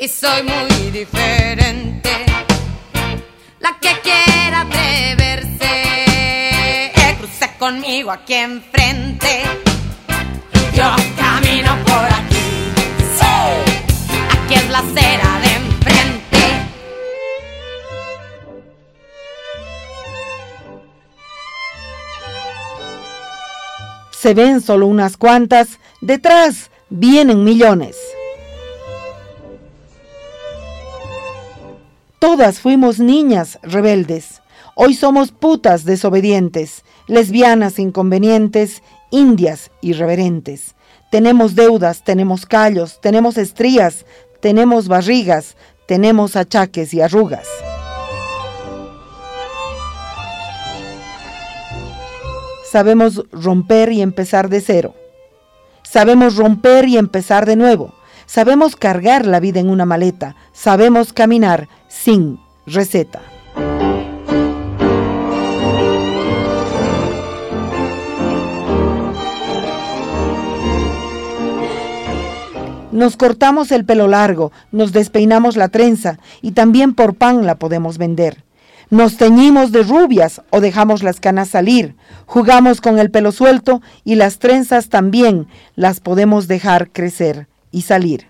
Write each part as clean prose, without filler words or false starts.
soy muy diferente. La que quiera atreverse, cruce conmigo aquí enfrente. Yo camino por aquí, sí, aquí es la acera de enfrente. Se ven solo unas cuantas, detrás vienen millones. Todas fuimos niñas rebeldes, hoy somos putas desobedientes, lesbianas inconvenientes, indias irreverentes. Tenemos deudas, tenemos callos, tenemos estrías, tenemos barrigas, tenemos achaques y arrugas. Sabemos romper y empezar de cero. Sabemos romper y empezar de nuevo. Sabemos cargar la vida en una maleta. Sabemos caminar sin receta. Nos cortamos el pelo largo, nos despeinamos la trenza y también por pan la podemos vender. Nos teñimos de rubias o dejamos las canas salir. Jugamos con el pelo suelto y las trenzas también las podemos dejar crecer y salir.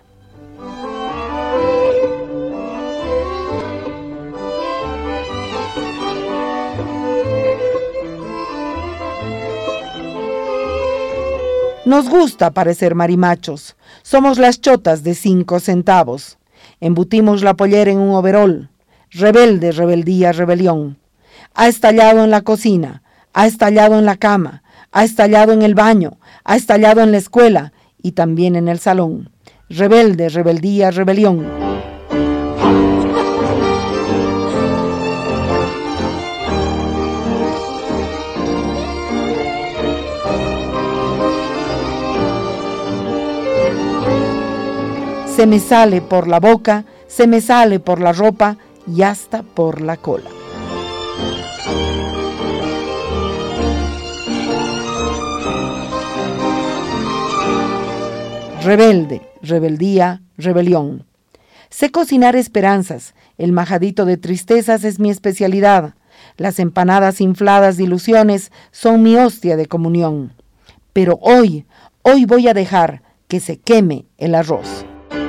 Nos gusta parecer marimachos. Somos las chotas de 5 centavos. Embutimos la pollera en un overol. Rebelde, rebeldía, rebelión. Ha estallado en la cocina, ha estallado en la cama, ha estallado en el baño, ha estallado en la escuela y también en el salón. Rebelde, rebeldía, rebelión. Se me sale por la boca, se me sale por la ropa y hasta por la cola. Rebelde, rebeldía, rebelión. Sé cocinar esperanzas, el majadito de tristezas es mi especialidad. Las empanadas infladas de ilusiones son mi hostia de comunión. Pero hoy voy a dejar que se queme el arroz.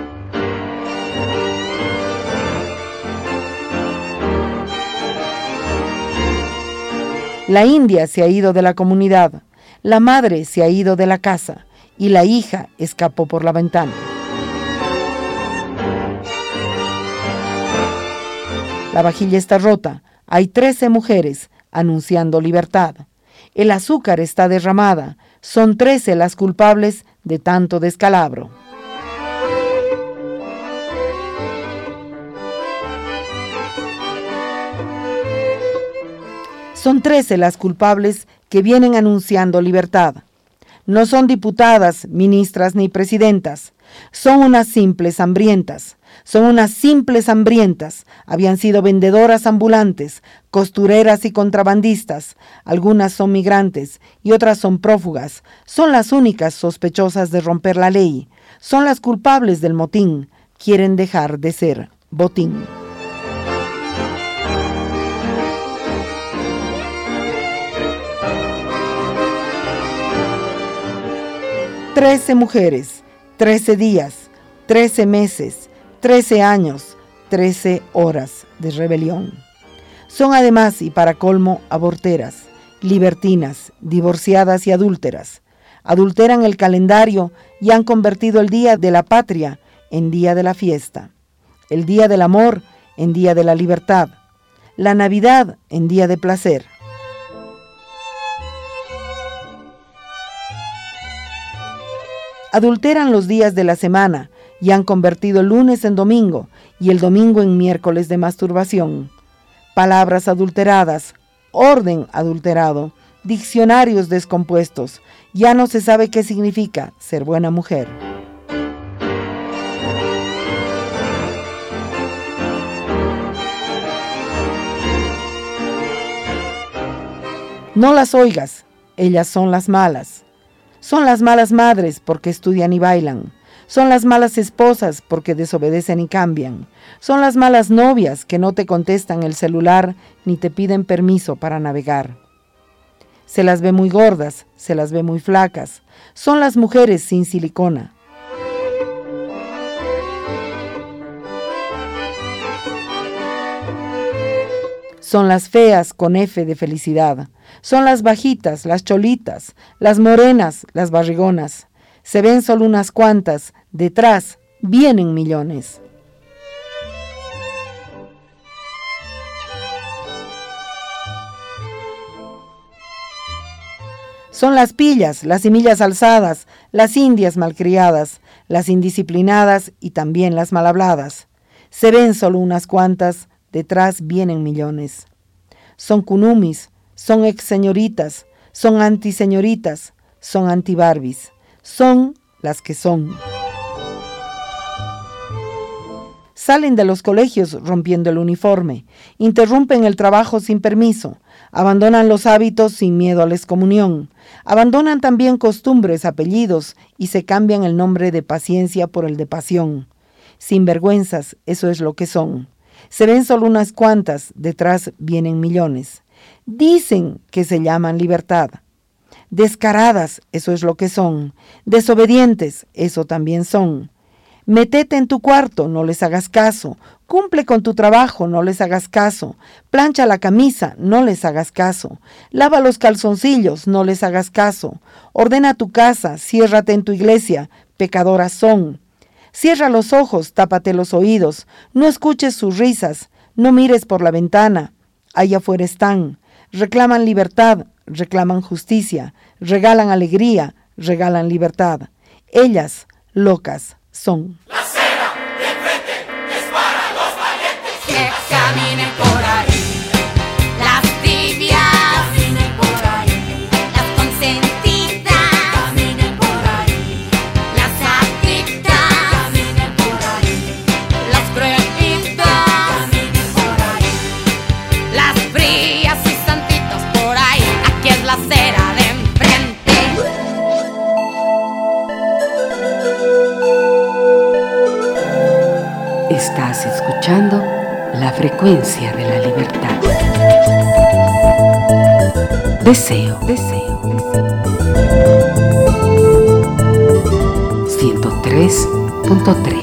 La india se ha ido de la comunidad, la madre se ha ido de la casa y la hija escapó por la ventana. La vajilla está rota, hay 13 mujeres anunciando libertad. El azúcar está derramada, son 13 las culpables de tanto descalabro. Son 13 las culpables que vienen anunciando libertad. No son diputadas, ministras ni presidentas. Son unas simples hambrientas. Son unas simples hambrientas. Habían sido vendedoras ambulantes, costureras y contrabandistas. Algunas son migrantes y otras son prófugas. Son las únicas sospechosas de romper la ley. Son las culpables del motín. Quieren dejar de ser botín. Trece mujeres, 13 días, 13 meses, 13 años, 13 horas de rebelión. Son además, y para colmo, aborteras, libertinas, divorciadas y adúlteras. Adulteran el calendario y han convertido el día de la patria en día de la fiesta, el día del amor en día de la libertad, la Navidad en día de placer. Adulteran los días de la semana y han convertido el lunes en domingo y el domingo en miércoles de masturbación. Palabras adulteradas, orden adulterado, diccionarios descompuestos. Ya no se sabe qué significa ser buena mujer. No las oigas, ellas son las malas. Son las malas madres porque estudian y bailan. Son las malas esposas porque desobedecen y cambian. Son las malas novias que no te contestan el celular ni te piden permiso para navegar. Se las ve muy gordas, se las ve muy flacas. Son las mujeres sin silicona. Son las feas con F de felicidad. Son las bajitas, las cholitas, las morenas, las barrigonas. Se ven solo unas cuantas, detrás vienen millones. Son las pillas, las semillas alzadas, las indias malcriadas, las indisciplinadas y también las malhabladas. Se ven solo unas cuantas, detrás vienen millones. Son kunumis, son ex señoritas, son antiseñoritas, son anti-Barbies, son las que son. Salen de los colegios rompiendo el uniforme, interrumpen el trabajo sin permiso, abandonan los hábitos sin miedo a la excomunión, abandonan también costumbres, apellidos y se cambian el nombre de paciencia por el de pasión. Sinvergüenzas, eso es lo que son. Se ven solo unas cuantas, detrás vienen millones. Dicen que se llaman libertad. Descaradas, eso es lo que son. Desobedientes, eso también son. Métete en tu cuarto, no les hagas caso. Cumple con tu trabajo, no les hagas caso. Plancha la camisa, no les hagas caso. Lava los calzoncillos, no les hagas caso. Ordena tu casa, ciérrate en tu iglesia, pecadoras son. Cierra los ojos, tápate los oídos, no escuches sus risas, no mires por la ventana. Allá afuera están, reclaman libertad, reclaman justicia, regalan alegría, regalan libertad. Ellas, locas, son. La acera de enfrente es para los valientes que caminen por ahí. Las tibias caminen por ahí. Las consentidas caminen por ahí. Las adictas caminen por ahí. Las cruelitas caminen por ahí. Las frías y santitos por ahí. Aquí es la acera de enfrente. Estás escuchando la frecuencia de la libertad. Deseo. 103.3